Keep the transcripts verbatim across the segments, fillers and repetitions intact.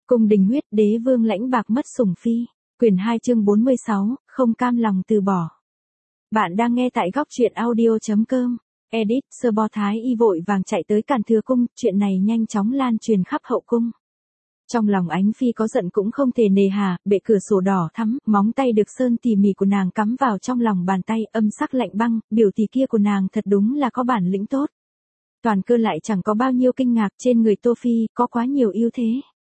Cung đình huyết đế vương lãnh bạc mất sủng phi. Quyển hai chương bốn mươi sáu, không cam lòng từ bỏ. Bạn đang nghe tại góc truyện audio.com. Edit, Sơ Bo Thái Y vội vàng chạy tới Càn Thừa Cung, chuyện này nhanh chóng lan truyền khắp hậu cung. Trong lòng Ánh Phi có giận cũng không thể nề hà, bệ cửa sổ đỏ thắm, móng tay được sơn tỉ mỉ của nàng cắm vào trong lòng bàn tay, âm sắc lạnh băng, biểu tỷ kia của nàng thật đúng là có bản lĩnh tốt. Toàn Cơ lại chẳng có bao nhiêu kinh ngạc, trên người Tô Phi có quá nhiều ưu thế.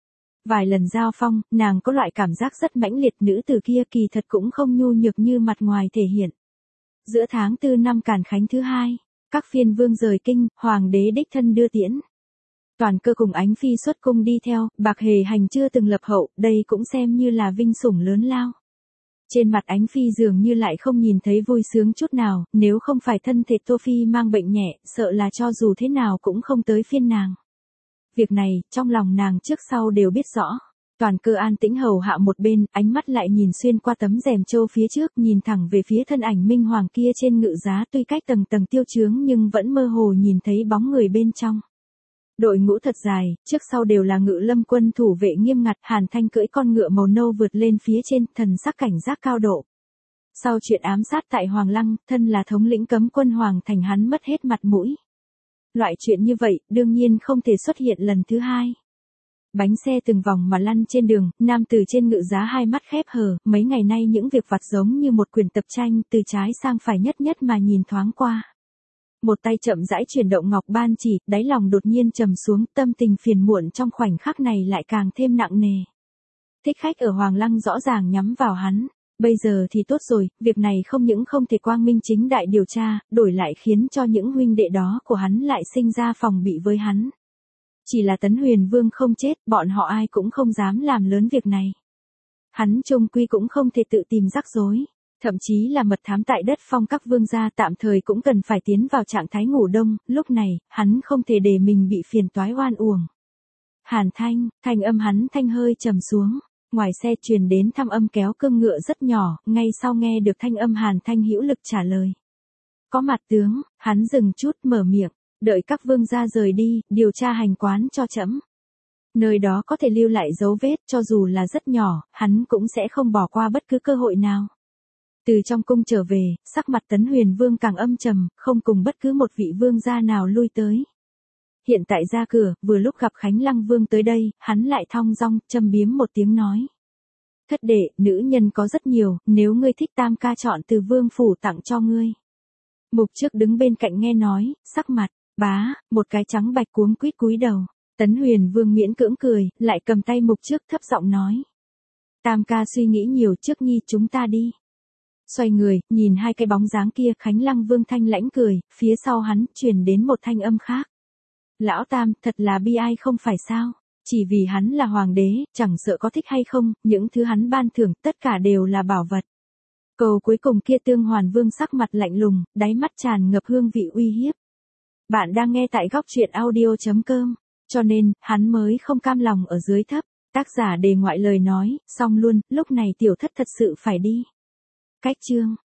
Vài lần giao phong, nàng có loại cảm giác rất mãnh liệt, nữ tử kia kỳ thật cũng không nhu nhược như mặt ngoài thể hiện. Giữa tháng tư năm Càn Khánh thứ hai, các phiên vương rời kinh, hoàng đế đích thân đưa tiễn. Toàn Cơ cùng Ánh Phi xuất cung đi theo, Bạc Hề Hành chưa từng lập hậu, đây cũng xem như là vinh sủng lớn lao. Trên mặt Ánh Phi dường như lại không nhìn thấy vui sướng chút nào, nếu không phải thân thể Tô Phi mang bệnh nhẹ, sợ là cho dù thế nào cũng không tới phiên nàng. Việc này, trong lòng nàng trước sau đều biết rõ. Toàn Cơ an tĩnh hầu hạ một bên, ánh mắt lại nhìn xuyên qua tấm rèm trâu phía trước, nhìn thẳng về phía thân ảnh minh hoàng kia trên ngự giá, tuy cách tầng tầng tiêu chướng nhưng vẫn mơ hồ nhìn thấy bóng người bên trong. Đội ngũ thật dài, trước sau đều là Ngự Lâm quân thủ vệ nghiêm ngặt, Hàn Thanh cưỡi con ngựa màu nâu vượt lên phía trên, thần sắc cảnh giác cao độ. Sau chuyện ám sát tại Hoàng Lăng, thân là thống lĩnh cấm quân Hoàng Thành, hắn mất hết mặt mũi. Loại chuyện như vậy, đương nhiên không thể xuất hiện lần thứ hai. Bánh xe từng vòng mà lăn trên đường, nam tử trên ngự giá hai mắt khép hờ, mấy ngày nay những việc vặt giống như một quyển tập tranh, từ trái sang phải nhất nhất mà nhìn thoáng qua. Một tay chậm rãi chuyển động ngọc ban chỉ, đáy lòng đột nhiên trầm xuống, tâm tình phiền muộn trong khoảnh khắc này lại càng thêm nặng nề. Thích khách ở Hoàng Lăng rõ ràng nhắm vào hắn. Bây giờ thì tốt rồi, việc này không những không thể quang minh chính đại điều tra, đổi lại khiến cho những huynh đệ đó của hắn lại sinh ra phòng bị với hắn. Chỉ là Tấn Huyền Vương không chết, bọn họ ai cũng không dám làm lớn việc này. Hắn chung quy cũng không thể tự tìm rắc rối. Thậm chí là mật thám tại đất Phong các vương gia tạm thời cũng cần phải tiến vào trạng thái ngủ đông, lúc này, hắn không thể để mình bị phiền toái oan uổng. Hàn Thanh, thanh âm hắn thanh hơi trầm xuống. Ngoài xe truyền đến thăm âm kéo cương ngựa rất nhỏ, ngay sau nghe được thanh âm Hàn Thanh hữu lực trả lời. Có mặt tướng, hắn dừng chút mở miệng, đợi các vương gia rời đi, điều tra hành quán cho trẫm. Nơi đó có thể lưu lại dấu vết, cho dù là rất nhỏ, hắn cũng sẽ không bỏ qua bất cứ cơ hội nào. Từ trong cung trở về, sắc mặt Tấn Huyền Vương càng âm trầm, không cùng bất cứ một vị vương gia nào lui tới. Hiện tại ra cửa, vừa lúc gặp Khánh Lăng Vương tới đây, hắn lại thong dong, châm biếm một tiếng nói. Thất đệ, nữ nhân có rất nhiều, nếu ngươi thích tam ca chọn từ vương phủ tặng cho ngươi. Mục Trước đứng bên cạnh nghe nói, sắc mặt, bá, một cái trắng bạch cuống quýt cúi đầu. Tấn Huyền Vương miễn cưỡng cười, lại cầm tay Mục Trước thấp giọng nói. Tam ca suy nghĩ nhiều, trước nhi chúng ta đi. Xoay người, nhìn hai cái bóng dáng kia, Khánh Lăng Vương thanh lãnh cười, phía sau hắn, truyền đến một thanh âm khác. Lão Tam, thật là bi ai không phải sao? Chỉ vì hắn là hoàng đế, chẳng sợ có thích hay không, những thứ hắn ban thưởng, tất cả đều là bảo vật. Câu cuối cùng kia Tương Hoàn Vương sắc mặt lạnh lùng, đáy mắt tràn ngập hương vị uy hiếp. Bạn đang nghe tại góc truyện audio.com, cho nên, hắn mới không cam lòng ở dưới thấp. Tác giả đề ngoại lời nói, xong luôn, lúc này tiểu thất thật sự phải đi. Cách chương